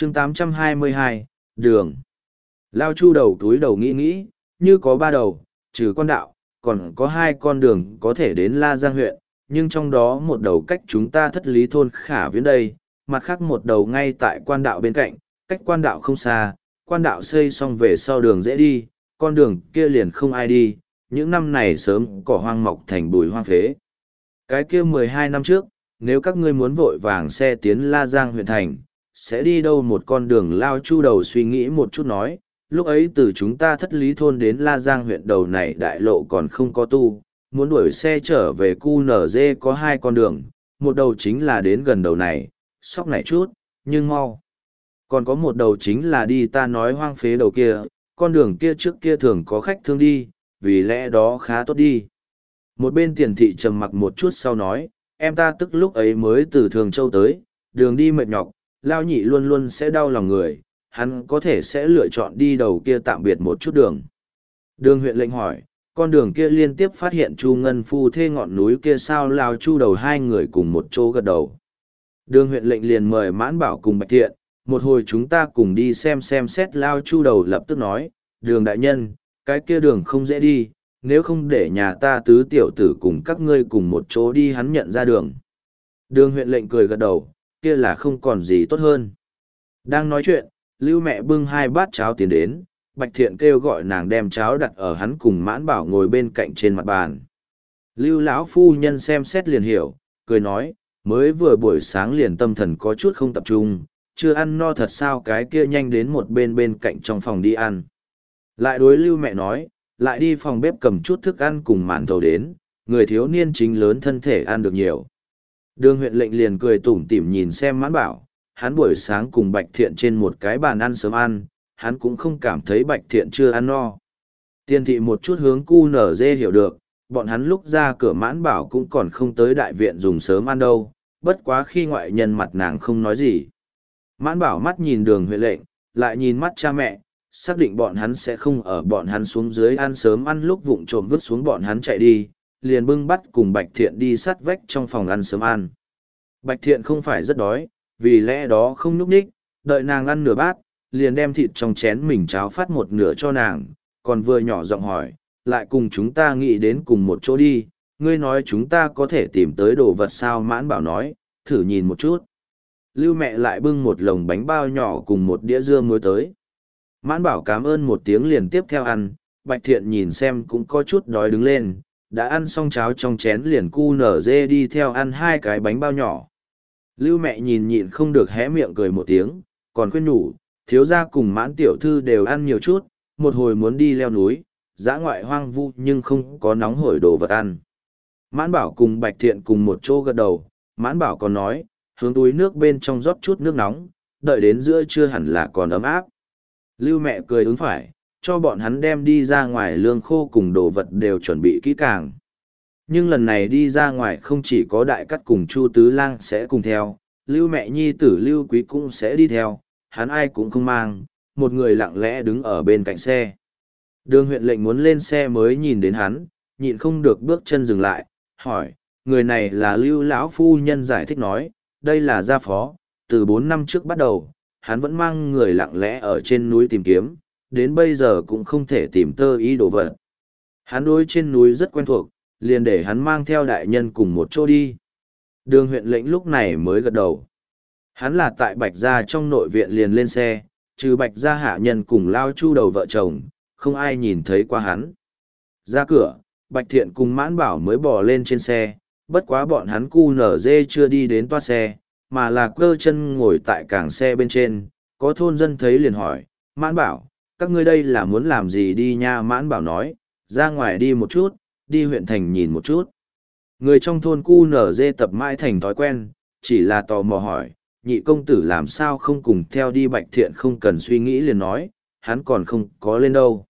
chương 822, đường. Lao Chu đầu túi đầu nghĩ nghĩ, như có ba đầu, trừ con đạo, còn có hai con đường có thể đến La Giang huyện, nhưng trong đó một đầu cách chúng ta Thất Lý thôn Khả Viễn đây, mặt khác một đầu ngay tại quan đạo bên cạnh, cách quan đạo không xa, quan đạo xây xong về sau đường dễ đi, con đường kia liền không ai đi, những năm này sớm cỏ hoang mọc thành bùi hoang phế. Cái kia 12 năm trước, nếu các ngươi muốn vội vàng xe tiến La Giang huyện thành, sẽ đi đâu một con đường? Lao Chu đầu suy nghĩ một chút nói, lúc ấy từ chúng ta Thất Lý thôn đến La Giang huyện đầu này đại lộ còn không có tu, muốn đuổi xe trở về QNZ có hai con đường, một đầu chính là đến gần đầu này, sóc này chút, nhưng mau. Còn có một đầu chính là đi ta nói hoang phế đầu kia, con đường kia trước kia thường có khách thương đi, vì lẽ đó khá tốt đi. Một bên Tiền thị trầm mặc một chút sau nói, em ta tức lúc ấy mới từ Thường Châu tới, đường đi mệt nhọc, Lao Nhị luôn luôn sẽ đau lòng người, hắn có thể sẽ lựa chọn đi đầu kia tạm biệt một chút đường. Đường huyện lệnh hỏi, con đường kia liên tiếp phát hiện Chu Ngân phu thê ngọn núi kia sao? Lao Chu đầu hai người cùng một chỗ gật đầu. Đường huyện lệnh liền mời Mãn Bảo cùng Bạch Thiện, một hồi chúng ta cùng đi xem xét. Lao Chu đầu lập tức nói, đường đại nhân, cái kia đường không dễ đi, nếu không để nhà ta tứ tiểu tử cùng các ngươi cùng một chỗ đi. Hắn nhận ra đường. Đường huyện lệnh cười gật đầu, kia là không còn gì tốt hơn. Đang nói chuyện, Lưu mẹ bưng hai bát cháo tiến đến, Bạch Thiện kêu gọi nàng đem cháo đặt ở hắn cùng Mãn Bảo ngồi bên cạnh trên mặt bàn. Lưu lão phu nhân xem xét liền hiểu, cười nói, mới vừa buổi sáng liền tâm thần có chút không tập trung, chưa ăn no thật sao? Cái kia nhanh đến một bên cạnh trong phòng đi ăn. Lại đối Lưu mẹ nói, lại đi phòng bếp cầm chút thức ăn cùng màn thầu đến, người thiếu niên chính lớn thân thể ăn được nhiều. Đường huyện lệnh liền cười tủm tỉm nhìn xem Mãn Bảo, hắn buổi sáng cùng Bạch Thiện trên một cái bàn ăn sớm ăn, hắn cũng không cảm thấy Bạch Thiện chưa ăn no. Tiên thị một chút hướng QNZ hiểu được, bọn hắn lúc ra cửa Mãn Bảo cũng còn không tới đại viện dùng sớm ăn đâu, bất quá khi ngoại nhân mặt nàng không nói gì. Mãn Bảo mắt nhìn đường huyện lệnh, lại nhìn mắt cha mẹ, xác định bọn hắn sẽ không ở bọn hắn xuống dưới ăn sớm ăn lúc vụng trộm vứt xuống bọn hắn chạy đi, liền bưng bắt cùng Bạch Thiện đi sát vách trong phòng ăn sớm ăn. Bạch Thiện không phải rất đói, vì lẽ đó không nhúc nhích, đợi nàng ăn nửa bát, liền đem thịt trong chén mình cháo phát một nửa cho nàng, còn vừa nhỏ giọng hỏi, lại cùng chúng ta nghĩ đến cùng một chỗ đi, ngươi nói chúng ta có thể tìm tới đồ vật sao? Mãn Bảo nói, thử nhìn một chút. Lưu mẹ lại bưng một lồng bánh bao nhỏ cùng một đĩa dưa muối tới. Mãn Bảo cảm ơn một tiếng liền tiếp theo ăn, Bạch Thiện nhìn xem cũng có chút đói đứng lên, đã ăn xong cháo trong chén liền QNZ đi theo ăn hai cái bánh bao nhỏ. Lưu mẹ nhìn nhịn không được hé miệng cười một tiếng, còn khuyên nhủ, thiếu gia cùng Mãn tiểu thư đều ăn nhiều chút, một hồi muốn đi leo núi, dã ngoại hoang vu nhưng không có nóng hổi đồ vật ăn. Mãn Bảo cùng Bạch Thiện cùng một chỗ gật đầu, Mãn Bảo còn nói, hướng túi nước bên trong rót chút nước nóng, đợi đến giữa trưa hẳn là còn ấm áp. Lưu mẹ cười ứng phải, cho bọn hắn đem đi ra ngoài lương khô cùng đồ vật đều chuẩn bị kỹ càng. Nhưng lần này đi ra ngoài không chỉ có Đại Cắt cùng Chu Tứ Lang sẽ cùng theo, Lưu mẹ nhi tử Lưu Quý cũng sẽ đi theo, hắn ai cũng không mang, một người lặng lẽ đứng ở bên cạnh xe. Đường huyện lệnh muốn lên xe mới nhìn đến hắn, nhịn không được bước chân dừng lại, hỏi, người này là Lưu lão phu nhân giải thích nói, đây là gia phó, từ 4 năm trước bắt đầu, hắn vẫn mang người lặng lẽ ở trên núi tìm kiếm, đến bây giờ cũng không thể tìm tơ ý đồ vật. Hắn đối trên núi rất quen thuộc, liền để hắn mang theo đại nhân cùng một chỗ đi. Đường huyện lệnh lúc này mới gật đầu. Hắn là tại Bạch Gia trong nội viện liền lên xe, trừ Bạch Gia hạ nhân cùng Lao Chu đầu vợ chồng, không ai nhìn thấy qua hắn. Ra cửa, Bạch Thiện cùng Mãn Bảo mới bò lên trên xe, bất quá bọn hắn QNZ chưa đi đến toa xe, mà là cơ chân ngồi tại cảng xe bên trên, có thôn dân thấy liền hỏi, Mãn Bảo, các ngươi đây là muốn làm gì đi nha? Mãn Bảo nói, ra ngoài đi một chút, đi huyện thành nhìn một chút. Người trong thôn QNZ tập mãi thành thói quen, chỉ là tò mò hỏi, nhị công tử làm sao không cùng theo đi? Bạch Thiện không cần suy nghĩ liền nói, hắn còn không có lên đâu.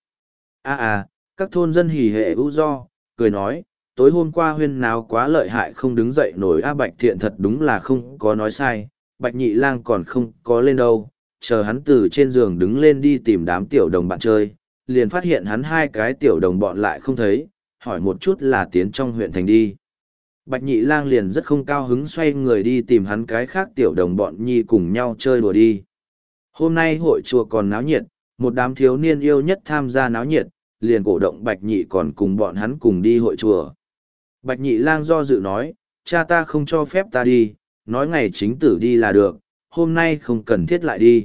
Các thôn dân hỉ hệ ưu do, cười nói, tối hôm qua huyên náo quá lợi hại không đứng dậy nổi. Bạch Thiện thật đúng là không có nói sai, Bạch Nhị Lang còn không có lên đâu, chờ hắn từ trên giường đứng lên đi tìm đám tiểu đồng bạn chơi, liền phát hiện hắn hai cái tiểu đồng bọn lại không thấy, hỏi một chút là tiến trong huyện thành đi. Bạch Nhị Lang liền rất không cao hứng xoay người đi tìm hắn cái khác tiểu đồng bọn nhi cùng nhau chơi đùa đi. Hôm nay hội chùa còn náo nhiệt, một đám thiếu niên yêu nhất tham gia náo nhiệt, liền cổ động Bạch Nhị còn cùng bọn hắn cùng đi hội chùa. Bạch Nhị Lang do dự nói, cha ta không cho phép ta đi, nói ngày chính tử đi là được, hôm nay không cần thiết lại đi.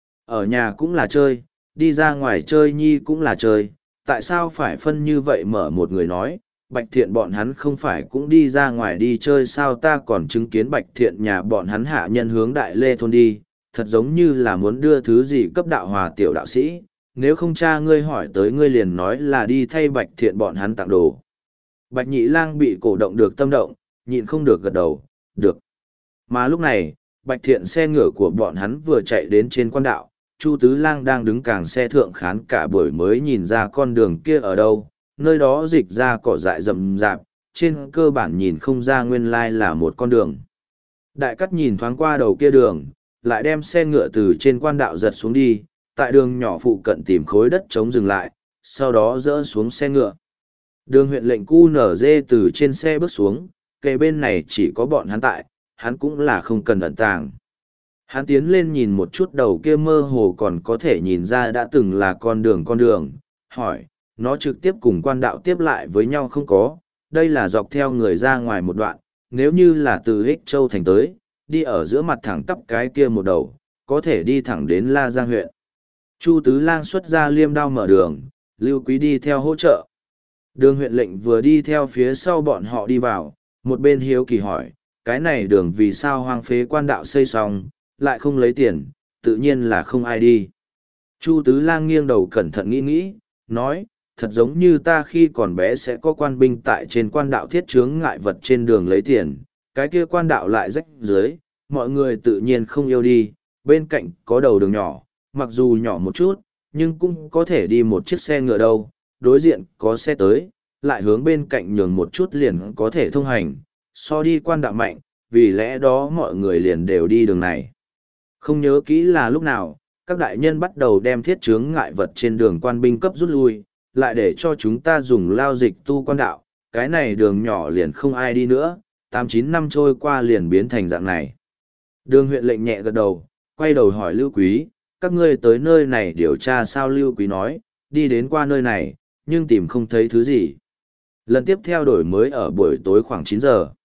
Ở nhà cũng là chơi, đi ra ngoài chơi nhi cũng là chơi, tại sao phải phân như vậy? Mở một người nói, Bạch Thiện bọn hắn không phải cũng đi ra ngoài đi chơi sao? Ta còn chứng kiến Bạch Thiện nhà bọn hắn hạ nhân hướng Đại Lê thôn đi, thật giống như là muốn đưa thứ gì cấp đạo hòa tiểu đạo sĩ, nếu không cha ngươi hỏi tới ngươi liền nói là đi thay Bạch Thiện bọn hắn tặng đồ. Bạch Nhị Lang bị cổ động được tâm động, nhịn không được gật đầu, được. Mà lúc này, Bạch Thiện xe ngựa của bọn hắn vừa chạy đến trên quan đạo, Chu Tứ Lang đang đứng càng xe thượng khán cả buổi mới nhìn ra con đường kia ở đâu, nơi đó dịch ra cỏ dại rậm rạp, trên cơ bản nhìn không ra nguyên lai là một con đường. Đại Cắt nhìn thoáng qua đầu kia đường, lại đem xe ngựa từ trên quan đạo giật xuống đi, tại đường nhỏ phụ cận tìm khối đất trống dừng lại, sau đó dỡ xuống xe ngựa. Đường huyện lệnh QNZ từ trên xe bước xuống, kề bên này chỉ có bọn hắn tại, hắn cũng là không cần ẩn tàng. Hắn tiến lên nhìn một chút đầu kia mơ hồ còn có thể nhìn ra đã từng là con đường, hỏi, nó trực tiếp cùng quan đạo tiếp lại với nhau không có, đây là dọc theo người ra ngoài một đoạn, nếu như là từ Ích Châu thành tới, đi ở giữa mặt thẳng tắp cái kia một đầu, có thể đi thẳng đến La Giang huyện. Chu Tứ Lang xuất ra liêm đao mở đường, Lưu Quý đi theo hỗ trợ. Đường huyện lệnh vừa đi theo phía sau bọn họ đi vào, một bên hiếu kỳ hỏi, cái này đường vì sao hoang phế quan đạo xây xong, lại không lấy tiền, tự nhiên là không ai đi. Chu Tứ Lang nghiêng đầu cẩn thận nghĩ nghĩ, nói, thật giống như ta khi còn bé sẽ có quan binh tại trên quan đạo thiết chướng ngại vật trên đường lấy tiền, cái kia quan đạo lại rách dưới, mọi người tự nhiên không yêu đi, bên cạnh có đầu đường nhỏ, mặc dù nhỏ một chút, nhưng cũng có thể đi một chiếc xe ngựa đâu, đối diện có xe tới, lại hướng bên cạnh nhường một chút liền có thể thông hành, so đi quan đạo mạnh, vì lẽ đó mọi người liền đều đi đường này. Không nhớ kỹ là lúc nào, các đại nhân bắt đầu đem thiết chướng ngại vật trên đường quan binh cấp rút lui, lại để cho chúng ta dùng lao dịch tu quan đạo, cái này đường nhỏ liền không ai đi nữa, 8-9 năm trôi qua liền biến thành dạng này. Đường huyện lệnh nhẹ gật đầu, quay đầu hỏi Lưu Quý, các ngươi tới nơi này điều tra sao? Lưu Quý nói, đi đến qua nơi này, nhưng tìm không thấy thứ gì. Lần tiếp theo đổi mới ở buổi tối khoảng 9 giờ.